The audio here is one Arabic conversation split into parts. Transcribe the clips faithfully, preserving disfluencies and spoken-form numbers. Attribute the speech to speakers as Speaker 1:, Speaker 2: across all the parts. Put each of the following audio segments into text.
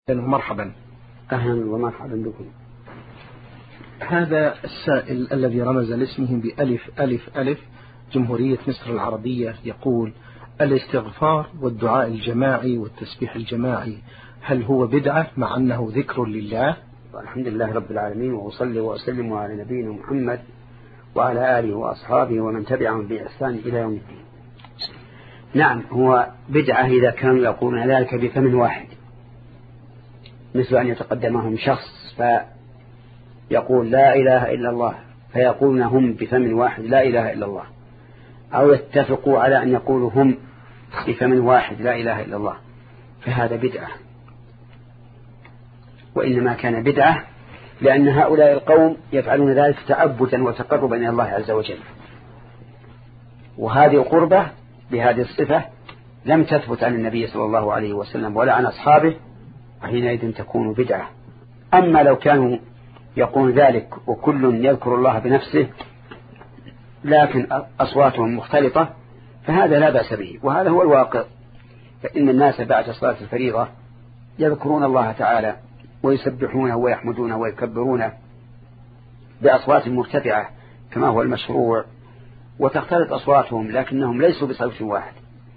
Speaker 1: مرحبا.
Speaker 2: أهلا ومرحبا بكم.
Speaker 1: هذا السائل الذي رمز لاسمه بألف ألف ألف جمهورية مصر العربية يقول: الاستغفار والدعاء الجماعي والتسبيح الجماعي هل هو بدعة مع أنه ذكر لله؟
Speaker 2: الحمد لله رب العالمين، وأصلي وأسلم على نبينا محمد وعلى آله وأصحابه ومن تبعهم بإحسان إلى يوم الدين. نعم، هو بدعة إذا كانوا يقولون ذلك بفم واحد، مثل أن يتقدمهم شخص فيقول لا إله إلا الله فيقولون هم بفم واحد لا إله إلا الله، أو يتفقوا على أن يقولوا هم بفم واحد لا إله إلا الله، فهذا بدعة. وإنما كان بدعة لأن هؤلاء القوم يفعلون ذلك تعبدا وتقربا إلى الله عز وجل، وهذه القربة بهذه الصفة لم تثبت عن النبي صلى الله عليه وسلم ولا عن أصحابه، وحينئذ تكون بدعة. أما لو كانوا يقول ذلك وكل يذكر الله بنفسه لكن أصواتهم مختلطة فهذا لا بأس به، وهذا هو الواقع. فإن الناس بعد صلاة الفريضة يذكرون الله تعالى ويسبحونه ويحمدونه ويكبرونه بأصوات مرتفعة كما هو المشروع، وتختلط أصواتهم لكنهم ليسوا بصوت واحد.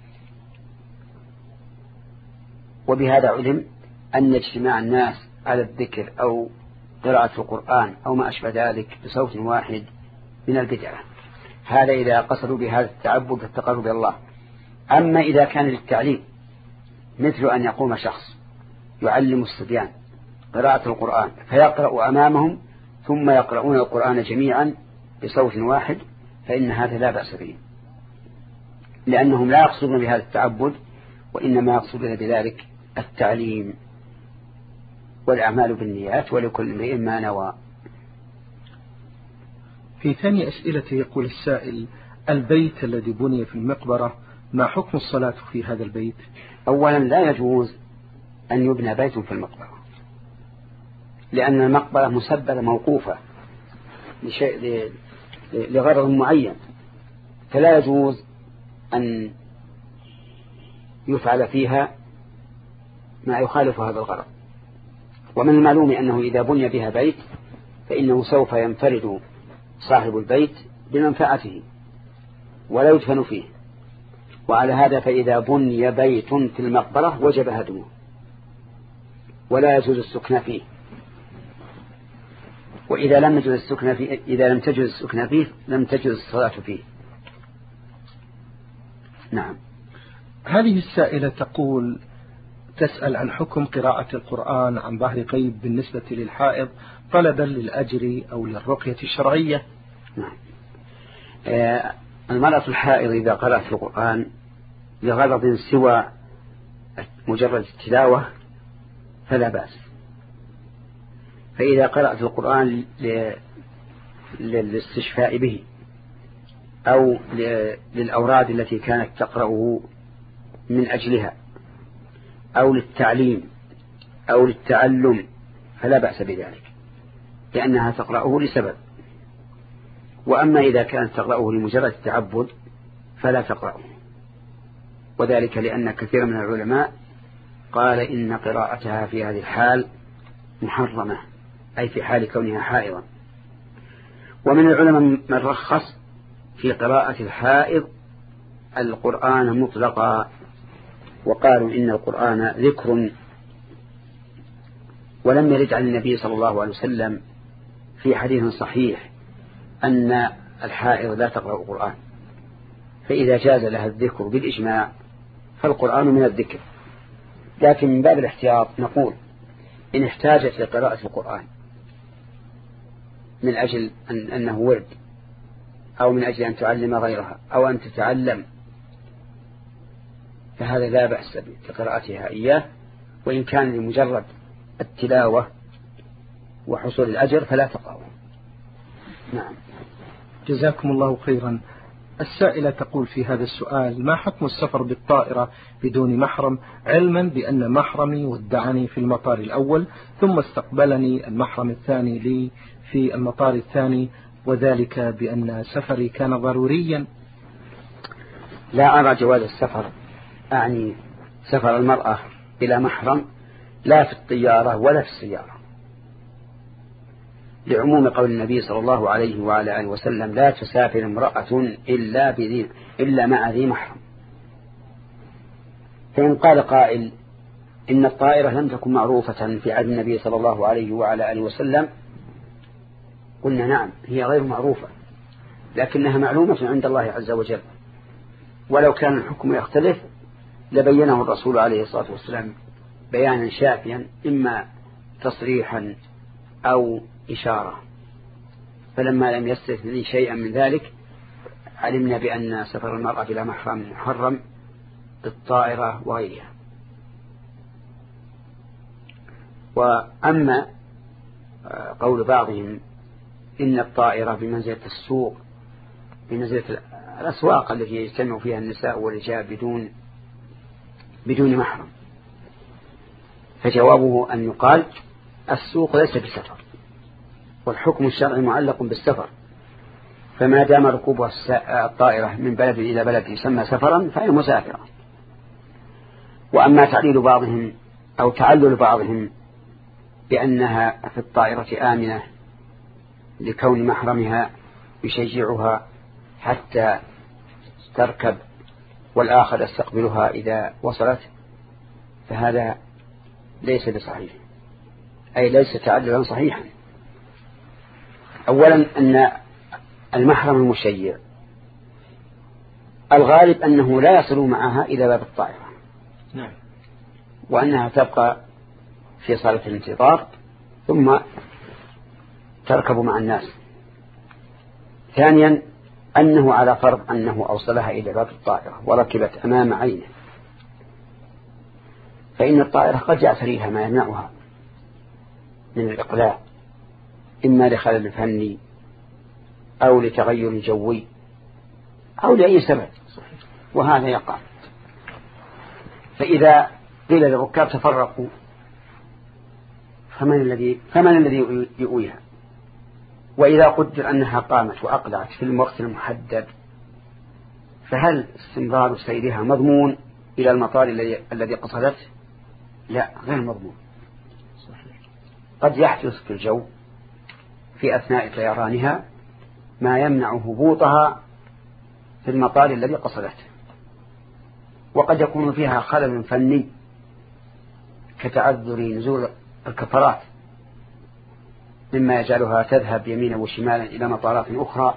Speaker 2: وبهذا علم أن اجتماع الناس على الذكر أو قراءة القرآن أو ما أشبه ذلك بصوت واحد من البدعة، هذا إذا قصدوا بهذا التعبد والتقرب إلى الله. أما إذا كان للتعليم، مثل أن يقوم شخص يعلم الصبيان قراءة القرآن فيقرأ أمامهم ثم يقرؤون القرآن جميعا بصوت واحد، فإن هذا لا بأس به، لأنهم لا يقصدون بهذا التعبد، وإنما يقصدون بذلك التعليم. والأعمال بالنيات ولكل امرئ ما نوى.
Speaker 1: في ثاني أسئلته يقول السائل: البيت الذي بني في المقبرة ما حكم الصلاة في هذا البيت؟
Speaker 2: أولا لا يجوز أن يبنى بيت في المقبرة، لأن المقبرة مسببة موقوفة لشيء لغرض معين، فلا يجوز أن يفعل فيها ما يخالف هذا الغرض. ومن المعلوم أنه إذا بني بها بيت فإنه سوف ينفرد صاحب البيت بمنفعته ولا يدفن فيه، وعلى هذا فإذا بني بيت في المقبرة وجب هدمه ولا يجوز السكن فيه. وإذا لم يجوز السكن فيه إذا لم تجوز السكن فيه لم تجوز الصلاة فيه. نعم.
Speaker 1: هذه السائلة تقول تسأل عن حكم قراءة القرآن عن ظهر غيب بالنسبة للحائض طلبا للأجر أو للرقية الشرعية.
Speaker 2: نعم. آه المرأة الحائض إذا قرأت القرآن لغرض سوى مجرد التلاوة فلا بأس، فإذا قرأت القرآن للاستشفاء به أو للأوراد التي كانت تقرأه من أجلها أو للتعليم أو للتعلم فلا بأس بذلك، لأنها تقرأه لسبب. وأما إذا كانت تقرأه لمجرد التعبد فلا تقرأه، وذلك لأن كثير من العلماء قال إن قراءتها في هذه الحال محرمة، أي في حال كونها حائضا. ومن العلماء من رخص في قراءة الحائض القرآن مطلقا، وقالوا إن القرآن ذكر، ولم يرد عن النبي صلى الله عليه وسلم في حديث صحيح أن الحائض لا تقرأ القرآن، فإذا جاز لها الذكر بالإجماع فالقرآن من الذكر. لكن من باب الاحتياط نقول إن احتاجت لقراءة القرآن من أجل أن أنه ورد أو من أجل أن تعلم غيرها أو أن تتعلم فهذا لا بأس بقراءتها إياه، وإن كان لمجرد التلاوة وحصول الأجر فلا تقرأه. نعم.
Speaker 1: جزاكم الله خيرا. السائلة تقول في هذا السؤال: ما حكم السفر بالطائرة بدون محرم، علما بأن محرمي ودعني في المطار الأول ثم استقبلني المحرم الثاني لي في المطار الثاني، وذلك بأن سفري كان ضروريا؟
Speaker 2: لا أرى جواز السفر، أعني سفر المرأة إلى محرم لا في الطيارة ولا في السيارة، لعموم قول النبي صلى الله عليه وعلى آله وسلم: لا تسافر امرأة إلا بذي إلا مع ذي محرم. فإن قال قائل إن الطائرة لم تكن معروفة في عهد النبي صلى الله عليه وعلى آله وسلم، قلنا نعم، هي غير معروفة، لكنها معلومة عند الله عز وجل، ولو كان الحكم يختلف لبينه الرسول عليه الصلاة والسلام بيانا شافيا، إما تصريحا أو إشارة. فلما لم يستثني شيئا من ذلك علمنا بأن سفر المرأة بلا محرم محرم بالطائرة وغيرها. وأما قول بعضهم إن الطائرة بمنزلة السوق، بمنزلة الأسواق التي يجتمع فيها النساء والرجال بدون بدون محرم، فجوابه أن يقال: السوق ليس بسفر، والحكم الشرعي معلق بالسفر، فما دام ركوب الطائرة من بلد إلى بلد يسمى سفرا فهي مسافرة. وأما تعليل بعضهم أو تعلل بعضهم بأنها في الطائرة آمنة لكون محرمها يشجعها حتى تركب والآخر يستقبلها إذا وصلت، فهذا ليس بصحيح، أي ليس تعللا صحيحا. أولا أن المحرم المشيع الغالب أنه لا يصل معها إلى باب الطائرة،
Speaker 1: نعم،
Speaker 2: وأنها تبقى في صالة الانتظار ثم تركب مع الناس. ثانيا أنه على فرض أنه أوصلها إلى باب الطائرة وركبت أمام عينه، فإن الطائرة قد يعتريها ما يمنعها من الإقلاع، إما لخلل فني أو لتغير جوي أو لأي سبب، وهذا يقع. فإذا قيل للركاب تفرقوا فمن الذي فمن الذي يؤويها؟ وإذا قدر أنها قامت وأقلعت في الوقت المحدد، فهل استمرار سيرها مضمون إلى المطار الذي قصدته؟ لا، غير مضمون. قد يحدث في الجو في أثناء طيرانها ما يمنع هبوطها في المطار الذي قصدته، وقد يكون فيها خلل فني كتعذر نزول الكفرات مما يجعلها تذهب يمينا وشمالا إلى مطارات أخرى.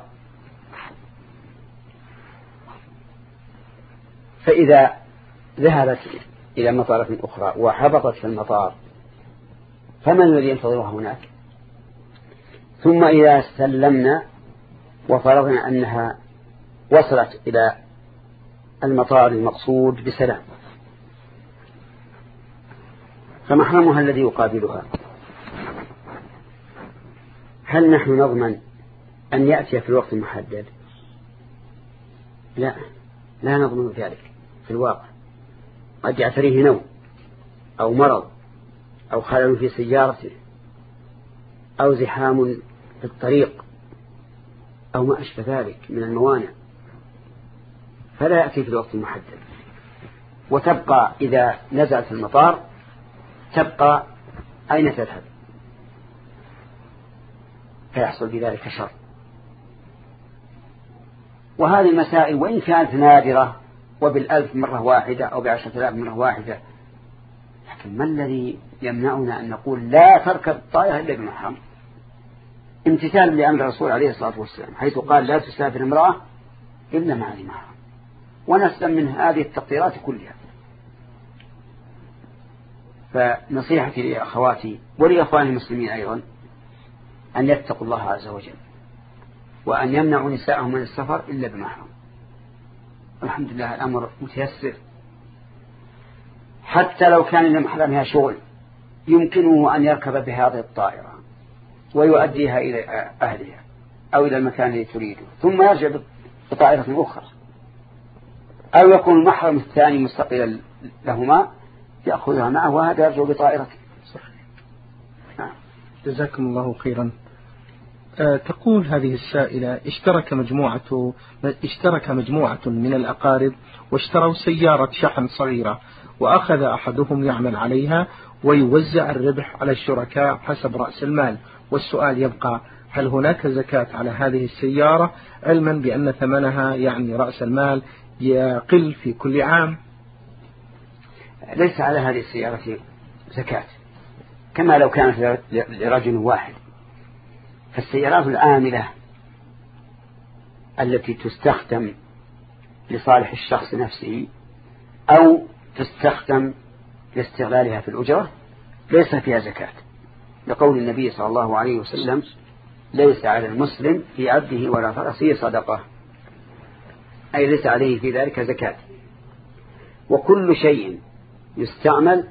Speaker 2: فإذا ذهبت إلى مطارات أخرى وهبطت في المطار فمن الذي ينتظرها هناك؟ ثم إذا سلمنا وفرضنا أنها وصلت إلى المطار المقصود بسلام، فمحرمها الذي يقابلها هل نحن نضمن أن يأتي في الوقت المحدد؟ لا، لا نضمن ذلك في الواقع. قد يعتريه نوم أو مرض أو خلل في سيارته أو زحام في الطريق أو ما أشبه ذلك من الموانع، فلا يأتي في الوقت المحدد، وتبقى إذا نزلت في المطار تبقى أين تذهب، فيحصل بذلك شر. وهذه المسائل وإن كانت نادرة وبالألف مرة واحدة أو بعشرة آلاف مرة واحدة، لكن ما الذي يمنعنا أن نقول لا تركب الطائرة إلا بمحرم؟ امتثال لأمر الرسول عليه الصلاة والسلام حيث قال: لا تسافر امرأة إلا مع ذي محرم. ونسلم من هذه التقديرات كلها. فنصيحتي لأخواتي ولأخواني المسلمين أيضا أن يتقوا الله عز وجل، وأن يمنعوا نساءهم من السفر إلا بمحرم. الحمد لله الأمر متيسر، حتى لو كان لمحرمها شغل يمكنه أن يركب بهذه الطائرة ويؤديها إلى أهلها أو إلى المكان الذي تريده، ثم يرجع بطائرة أخرى، أو يكون المحرم الثاني مستقلا لهما يأخذها معه وهذا يرجع بطائرته.
Speaker 1: نعم. جزاكم الله خيرا. أه تقول هذه السائلة: اشترك مجموعة اشترك مجموعة من الأقارب واشتروا سيارة شحن صغيرة، وأخذ أحدهم يعمل عليها ويوزع الربح على الشركاء حسب رأس المال. والسؤال يبقى: هل هناك زكاة على هذه السيارة، علما بأن ثمنها يعني رأس المال يقل في كل عام؟
Speaker 2: ليس على هذه السيارة زكاة، كما لو كانت لرجل واحد. فالسيارات العاملة التي تستخدم لصالح الشخص نفسه أو تستخدم لاستغلالها في الأجرة ليس فيها زكاة، لقول النبي صلى الله عليه وسلم: ليس على المسلم في عبده ولا فرسه صدقة، أي ليس عليه في ذلك زكاة. وكل شيء يستعمل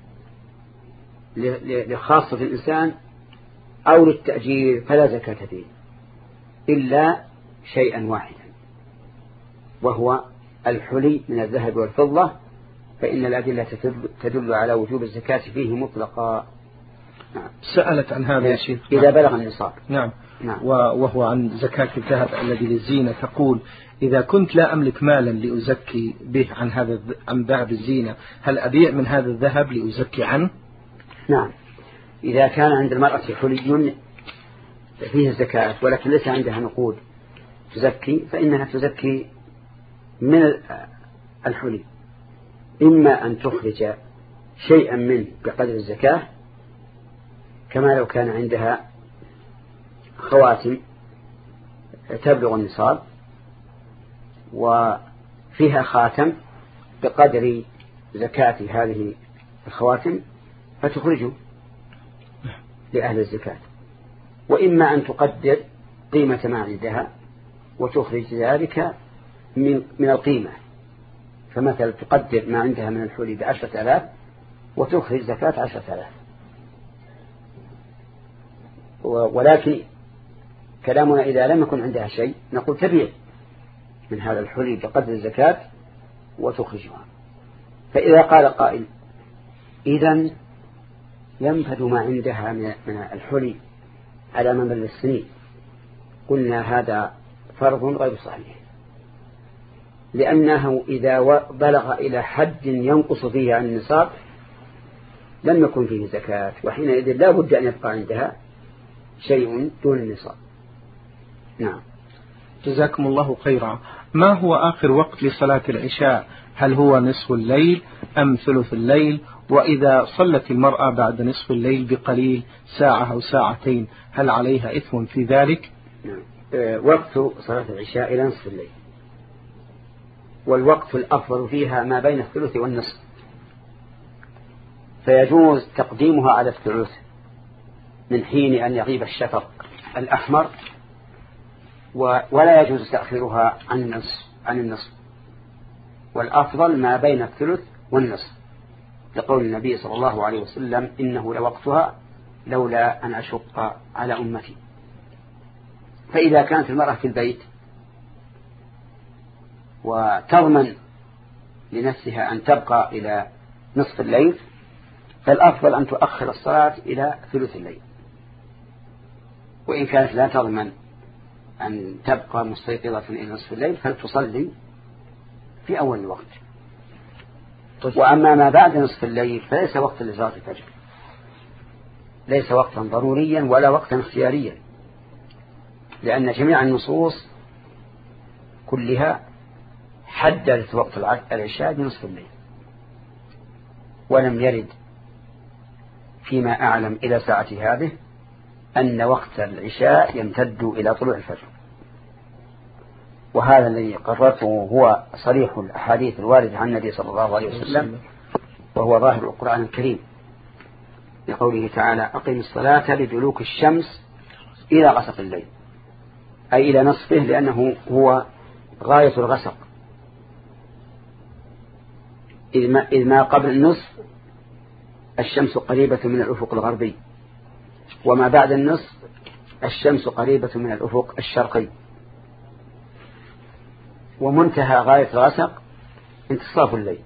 Speaker 2: لخاصة الإنسان أو للتأجير فلا زكاة فيه إلا شيئا واحدا، وهو الحلي من الذهب والفضة، فإن الأدلة تدل على وجوب الزكاة فيه مطلقا.
Speaker 1: نعم. سألت عن هذا يا شيخ
Speaker 2: إذا بلغ النصاب.
Speaker 1: نعم. نعم. وهو عن زكاة الذهب الذي للزينة. تقول: إذا كنت لا أملك مالا لأزكي به عن هذا عن ذهب الزينة، هل أبيع من هذا الذهب لأزكي عنه؟
Speaker 2: نعم. إذا كان عند المرأة حلي فيه الزكاة ولكن ليس عندها نقود تزكي، فإنها تزكي من الحلي، إما أن تخرج شيئا منه بقدر الزكاة، كما لو كان عندها خواتم تبلغ النصاب وفيها خاتم بقدر زكاة هذه الخواتم فتخرجه لأهل الزكاة، وإما أن تقدر قيمة ما عندها وتخرج ذلك من من القيمة، فمثلا تقدر ما عندها من الحلي بعشرة آلاف وتخرج زكاة عشرة آلاف. ولكن كلامنا إذا لم يكن عندها شيء نقول تبيع من هذا الحلي بقدر الزكاة وتخرجها. فإذا قال قائل: إذن ينفذ ما عندها من الحلي على ممر السنين، قلنا هذا فرض غير صحيح، لأنه إذا بلغ إلى حد ينقص فيه عن النصاب لم يكن فيه زكاة، وحينئذ لا بد أن يبقى عندها شيء دون النصاب. نعم.
Speaker 1: جزاكم الله خيرا. ما هو آخر وقت لصلاة العشاء؟ هل هو نصف الليل أم ثلث الليل؟ وإذا صلت المرأة بعد نصف الليل بقليل ساعة أو ساعتين هل عليها إثم في ذلك؟
Speaker 2: نعم. وقت صلاة العشاء إلى نصف الليل، والوقت الأفضل فيها ما بين الثلث والنصف، فيجوز تقديمها على الثلث من حين أن يغيب الشفق الأحمر، ولا يجوز تأخيرها عن النصف عن النصف والأفضل ما بين الثلث والنصف، لقول النبي صلى الله عليه وسلم: إنه لوقتها لولا أن أشق على أمتي. فإذا كانت المرأة في البيت وتضمن لنفسها أن تبقى إلى نصف الليل فالأفضل أن تؤخر الصلاة إلى ثلث الليل، وإن كانت لا تضمن أن تبقى مستيقظة إلى نصف الليل فلتصلي في أول الوقت. وأما ما بعد نصف الليل فليس وقتا لصلاة الفجر، ليس وقتا ضروريا ولا وقتا اختياريا، لأن جميع النصوص كلها حددت وقت العشاء بنصف الليل، ولم يرد فيما أعلم إلى ساعة هذه أن وقت العشاء يمتد إلى طلوع الفجر. وهذا الذي قررته هو صريح الأحاديث الواردة عن النبي صلى الله عليه وسلم، وهو ظاهر القرآن الكريم، لقوله تعالى: أقم الصلاة لدلوك الشمس إلى غسق الليل، أي إلى نصفه، لأنه هو غاية الغسق، إذ ما قبل النصف الشمس قريبة من الأفق الغربي، وما بعد النصف الشمس قريبة من الأفق الشرقي، ومنتهى غاية الغسق انتصاف الليل.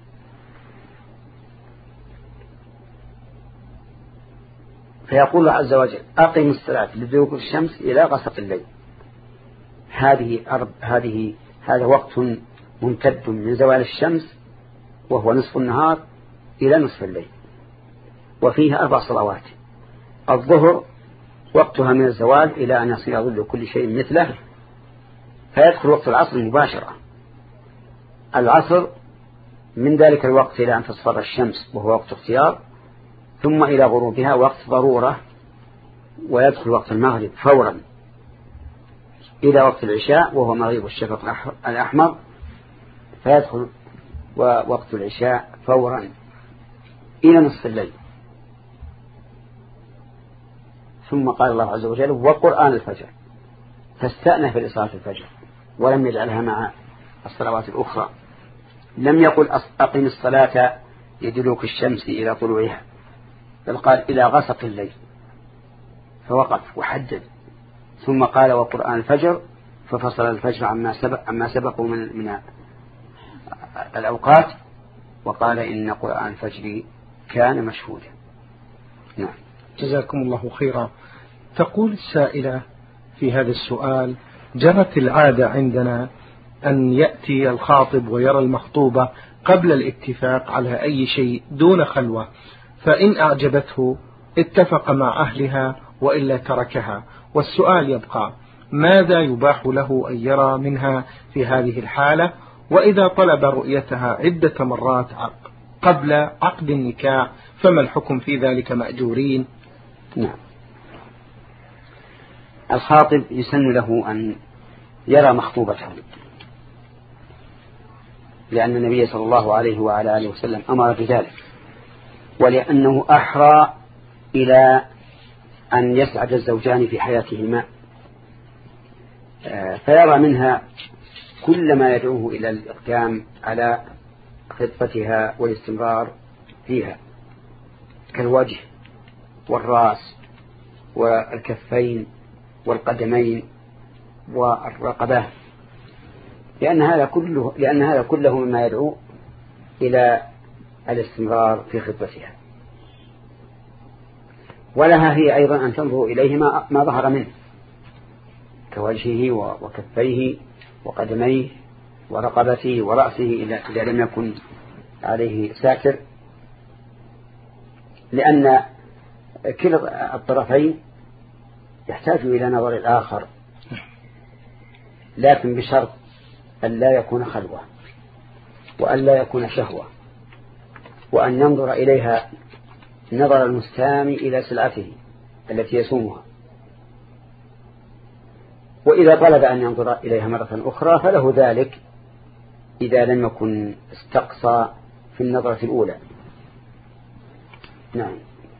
Speaker 2: فيقول الله عز وجل: أقم الصلاة لدلوك الشمس إلى غسق الليل. هذه أرب هذه هذا وقت ممتد من زوال الشمس وهو نصف النهار إلى نصف الليل، وفيها أربع صلوات. الظهر وقتها من الزوال إلى أن يصير ظل كل شيء مثله، فيدخل وقت العصر مباشرة. العصر من ذلك الوقت إلى أن تصفر الشمس وهو وقت اختيار، ثم إلى غروبها وقت ضرورة، ويدخل وقت المغرب فورا إلى وقت العشاء وهو مغيب الشفق الأحمر، فيدخل وقت العشاء فورا إلى نصف الليل. ثم قال الله عز وجل وقرآن الفجر، فاستأنف لصلاة الفجر ولم يجعلها مع الصلوات الأخرى. لم يقل أقم الصلاة لدلوك الشمس إلى طلوعها، بل قال إلى غسق الليل، فوقف وحدد. ثم قال وقرآن الفجر، ففصل الفجر عما سبق عما سبقه من من الأوقات، وقال إن قرآن الفجر كان مشهودا. نعم.
Speaker 1: جزاكم الله خيرا. تقول السائلة في هذا السؤال: جرت العادة عندنا أن يأتي الخاطب ويرى المخطوبة قبل الاتفاق على أي شيء دون خلوة، فإن أعجبته اتفق مع أهلها وإلا تركها، والسؤال يبقى: ماذا يباح له أن يرى منها في هذه الحالة؟ وإذا طلب رؤيتها عدة مرات قبل عقد النكاح فما الحكم في ذلك؟ مأجورين؟
Speaker 2: نعم. الخاطب يسن له أن يرى مخطوبته، لأن النبي صلى الله عليه وعلى آله وسلم أمر بذلك، ولأنه أحرى إلى أن يسعد الزوجان في حياتهما، فيرى منها كل ما يدعوه إلى الإقدام على خطتها والاستمرار فيها، كالوجه والرأس والكفين والقدمين والرقبة، لأن هذا كله لأن هذا كله مما يدعو إلى الاستمرار في خطتها. ولها هي أيضا أن تنظر إليه ما, ما ظهر منه كوجهه وكفيه وقدميه ورقبته ورأسه إذا لم يكن عليه ساتر، لأن كلا الطرفين يحتاج إلى نظر الآخر، لكن بشرط أن لا يكون خلوة، وأن لا يكون شهوة، وأن ينظر إليها نظر المستامي إلى سلعته التي يسومها. وإذا طلب أن ينظر إليها مرة أخرى فله ذلك إذا لم يكن استقصى في النظرة الأولى. نعم.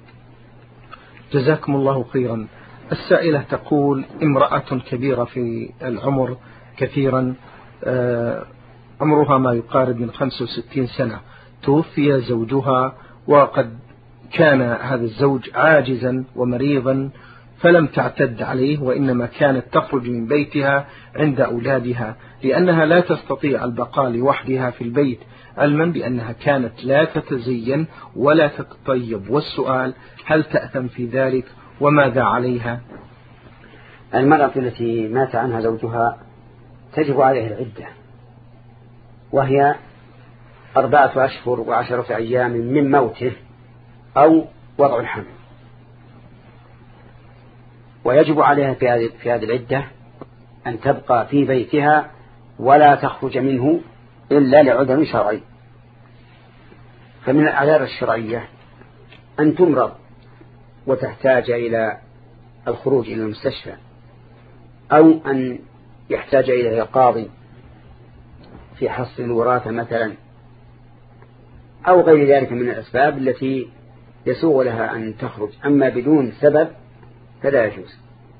Speaker 1: جزاكم الله خيرا. السائلة تقول: امرأة كبيرة في العمر كثيرا، عمرها ما يقارب من خمس وستين سنة، توفي زوجها وقد كان هذا الزوج عاجزا ومريضا، فلم تعتد عليه، وإنما كانت تخرج من بيتها عند أولادها لأنها لا تستطيع البقاء لوحدها في البيت، علما بأنها كانت لا تتزين ولا تتطيب. والسؤال: هل تأثم في ذلك وماذا عليها؟
Speaker 2: المرأة التي مات عنها زوجها تجب عليها العدة، وهي أربعة أشهر وعشرة أيام من موته أو وضع الحمل، ويجب عليها في هذه العدة أن تبقى في بيتها ولا تخرج منه إلا لعذر شرعي. فمن الأعذار الشرعية أن تمرض وتحتاج إلى الخروج إلى المستشفى، أو أن يحتاج إليها قاضي في حصر الوراثة مثلا، أو غير ذلك من الأسباب التي يسوغ لها أن تخرج. أما بدون سبب فلا يجوز.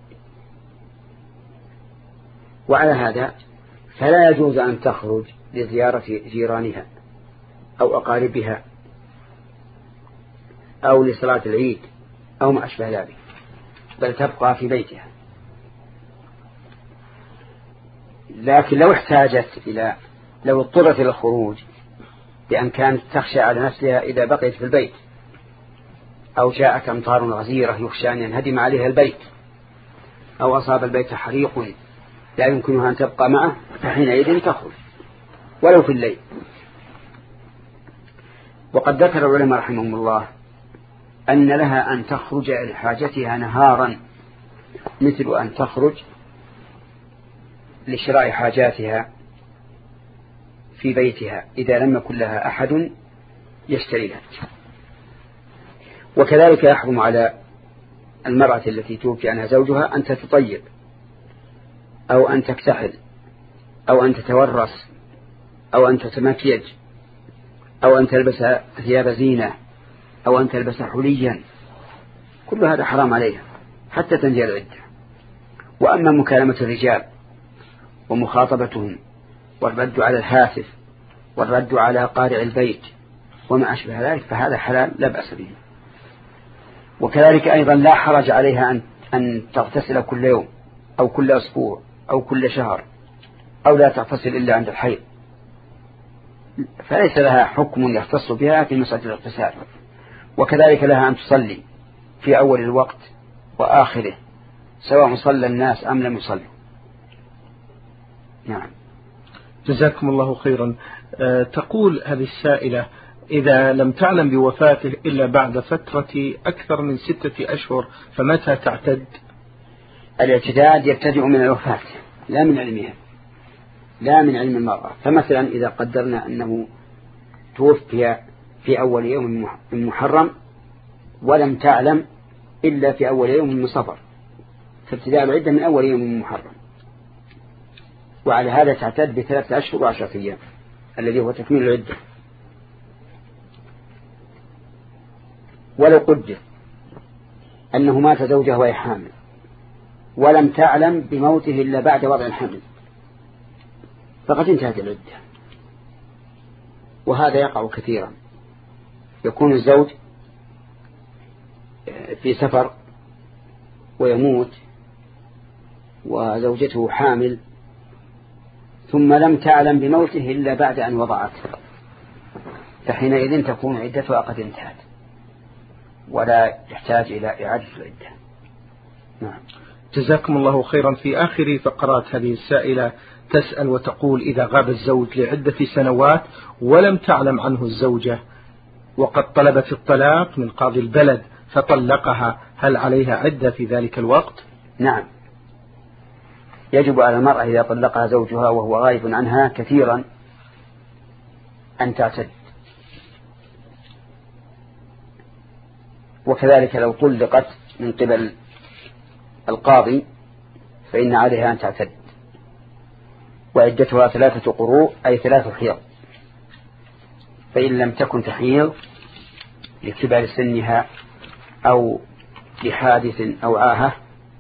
Speaker 2: وعلى هذا فلا يجوز أن تخرج لزيارة جيرانها أو أقاربها أو لصلاة العيد أو ما أشبه ذلك، بل تبقى في بيتها. لكن لو احتاجت إلى لو اضطرت إلى الخروج بأن كانت تخشى على نفسها إذا بقيت في البيت، أو جاءت أمطار غزيرة يخشى أن ينهدم عليها البيت، أو أصاب البيت حريق لا يمكنها أن تبقى معه، فحينئذ تخرج ولو في الليل. وقد ذكر العلماء رحمهم الله أن لها أن تخرج لحاجتها نهارا، مثل أن تخرج لشراء حاجاتها في بيتها إذا لم يكن لها أحد يشتريها. وكذلك يحرم على المرأة التي توفي عنها زوجها أن تتطيب أو أن تكتحل أو أن تتورس أو أن تتمكيج أو أن تلبس ثياب زينة أو أن تلبس حليا، كل هذا حرام عليها حتى تنتهي العدة. وأما مكالمة الرجال ومخاطبتهم والرد على الهاتف والرد على قارئ البيت وما أشبه ذلك فهذا حلال لا بأس به. وكذلك أيضا لا حرج عليها أن أن تغتسل كل يوم أو كل أسبوع أو كل شهر أو لا تغتسل إلا عند الحيض، فليس لها حكم يختص بها في مسألة الاغتسال. وكذلك لها أن تصلي في أول الوقت وآخره سواء صلى الناس أم لم يصلوا. نعم.
Speaker 1: جزاكم الله خيرا. أه تقول هذه السائلة: إذا لم تعلم بوفاته إلا بعد فترة أكثر من ستة أشهر فمتى تعتد؟
Speaker 2: الاعتداد يبتدئ من الوفاة لا من علمها، لا من علم المرأة. فمثلا إذا قدرنا أنه توفي في أول يوم من محرم ولم تعلم إلا في أول يوم من صفر، فابتداء العدة من أول يوم من محرم، وعلى هذا تعتد بثلاثة أشهر وعشرة أيام الذي هو تكميل العدة. ولو قدر أنه مات زوجها وهي حامل ولم تعلم بموته إلا بعد وضع الحمل فقد انتهت العدة. وهذا يقع كثيرا، يكون الزوج في سفر ويموت وزوجته حامل ثم لم تعلم بموته إلا بعد أن وضعته، فحينئذ تكون عدتها قد انتهت ولا يحتاج إلى إعادة العدة. نعم.
Speaker 1: جزاكم الله خيرا. في آخر فقرات هذه السائلة تسأل وتقول: إذا غاب الزوج لعدة سنوات ولم تعلم عنه الزوجة وقد طلبت الطلاق من قاضي البلد فطلقها، هل عليها عدة في ذلك الوقت؟
Speaker 2: نعم، يجب على المرأة إذا طلقها زوجها وهو غائب عنها كثيرا أن تعتد. وكذلك لو طلقت من قبل القاضي فإن عليها أن تعتد، وعدتها ثلاثة قروء أي ثلاث حيض، فإن لم تكن تحيض لكبر سنها أو لحادث أو عاهة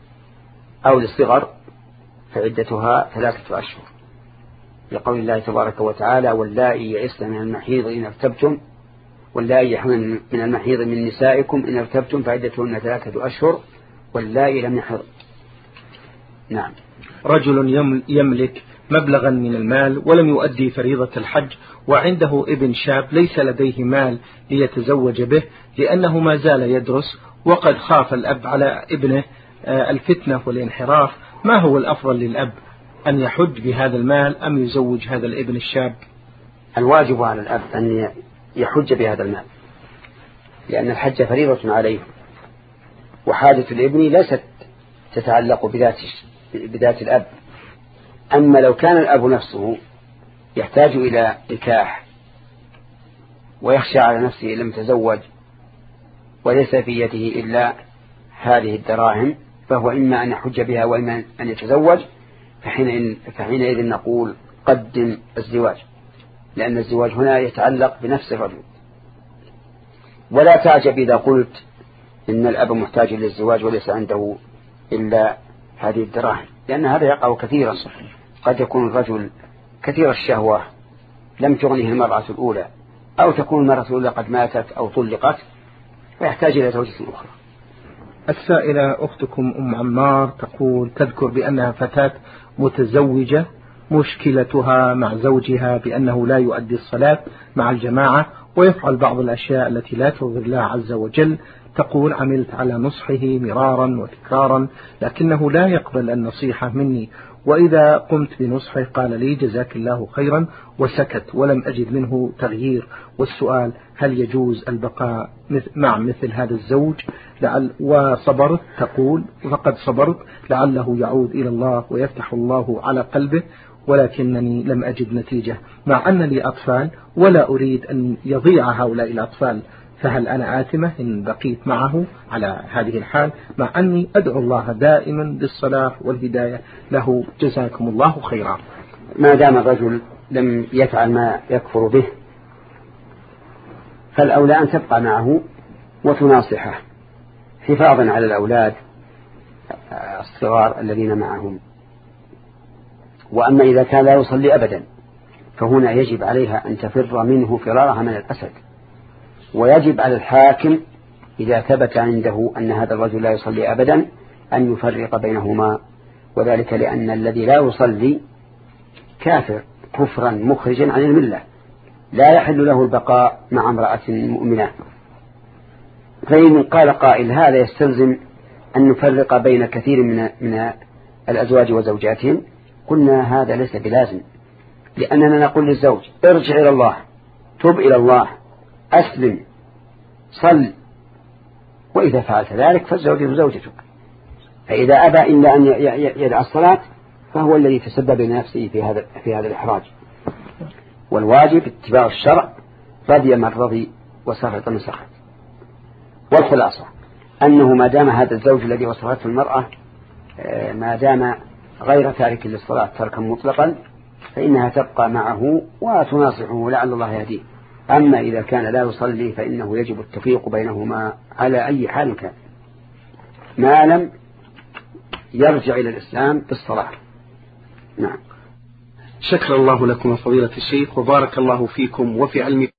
Speaker 2: أو للصغر فعدتها ثلاثة أشهر، لقول الله تبارك وتعالى: واللائي يئسن من المحيض إن ارتبتم واللائي يحملن من المحيض من نسائكم إن ارتبتم فعدتهن ثلاثة أشهر واللائي لم يحض. نعم.
Speaker 1: رجل يملك مبلغا من المال ولم يؤدي فريضة الحج وعنده ابن شاب ليس لديه مال ليتزوج به لأنه ما زال يدرس، وقد خاف الأب على ابنه الفتنة والانحراف، ما هو الأفضل للأب، أن يحج بهذا المال أم يزوج هذا الابن الشاب؟
Speaker 2: الواجب على الأب أن يحج بهذا المال، لأن الحج فريضة عليه، وحاجة الابن ليست تتعلق بذات بذات الأب. أما لو كان الأب نفسه يحتاج إلى نكاح ويخشى على نفسه لم يتزوج وليس في يده إلا هذه الدراهم فهو إما أن يحج بها وإما أن يتزوج، فحينئذ, فحينئذ نقول قدم الزواج، لأن الزواج هنا يتعلق بنفس الرجل. ولا تعجب إذا قلت إن الأب محتاج للزواج وليس عنده إلا هذه الدراهم، لأن هذا يقع كثيرا. قد يكون الرجل كثير الشهوة لم تغنيه المرأة الأولى، أو تكون المرأة الأولى قد ماتت أو طلقت ويحتاج إلى زوجة أخرى.
Speaker 1: السائلة أختكم أم عمار تقول تذكر بأنها فتاة متزوجة، مشكلتها مع زوجها بأنه لا يؤدي الصلاة مع الجماعة ويفعل بعض الأشياء التي لا ترضي الله عز وجل. تقول: عملت على نصحه مرارا وتكرارا لكنه لا يقبل النصيحة مني وإذا قمت بنصحه قال لي جزاك الله خيرا وسكت ولم أجد منه تغيير. والسؤال هل يجوز البقاء مع مثل هذا الزوج؟ لعل وصبرت تقول فقد صبرت لعله يعود إلى الله ويفتح الله على قلبه، ولكنني لم أجد نتيجة مع أن لي أطفال ولا أريد أن يضيع هؤلاء الأطفال، فهل أنا آثمة إن بقيت معه على هذه الحال مع أني أدعو الله دائما بالصلاح والهداية له؟ جزاكم الله خيرا.
Speaker 2: ما دام الرجل لم يفعل ما يكفر به فالأولى أن تبقى معه وتناصحه حفاظا على الأولاد الصغار الذين معهم. وأما إذا كان لا يصلي أبدا فهنا يجب عليها أن تفر منه فرارها من الأسد، ويجب على الحاكم إذا ثبت عنده أن هذا الرجل لا يصلي أبدا أن يفرق بينهما، وذلك لأن الذي لا يصلي كافر كفرا مخرجا عن الملة لا يحل له البقاء مع امرأة مؤمنة. فإن قال قائل هذا يستلزم أن نفرق بين كثير من من الأزواج وزوجاتهم، قلنا هذا ليس بلازم، لأننا نقول للزوج ارجع إلى الله، تب إلى الله، أسلم، صل، وإذا فعلت ذلك فالزوجة زوجتك. فإذا أبى إلا أن يدعى الصلاة فهو الذي تسبب لنفسه في هذا في هذا الإحراج. والواجب اتباع الشرع، رضي من رضي وسخط من سخط. والخلاصة أنه ما دام هذا الزوج الذي وصفته المرأة ما دام غير تارك للصلاة تركا مطلقا فإنها تبقى معه وتناصحه لعل الله يهديه. أما إذا كان لا يصلي فإنه يجب التفريق بينهما على أي حال كان ما لم يرجع إلى الإسلام بالصلاة. نعم.
Speaker 1: شكر الله لكم فضيلة الشيخ وبارك الله فيكم وفي علمكم.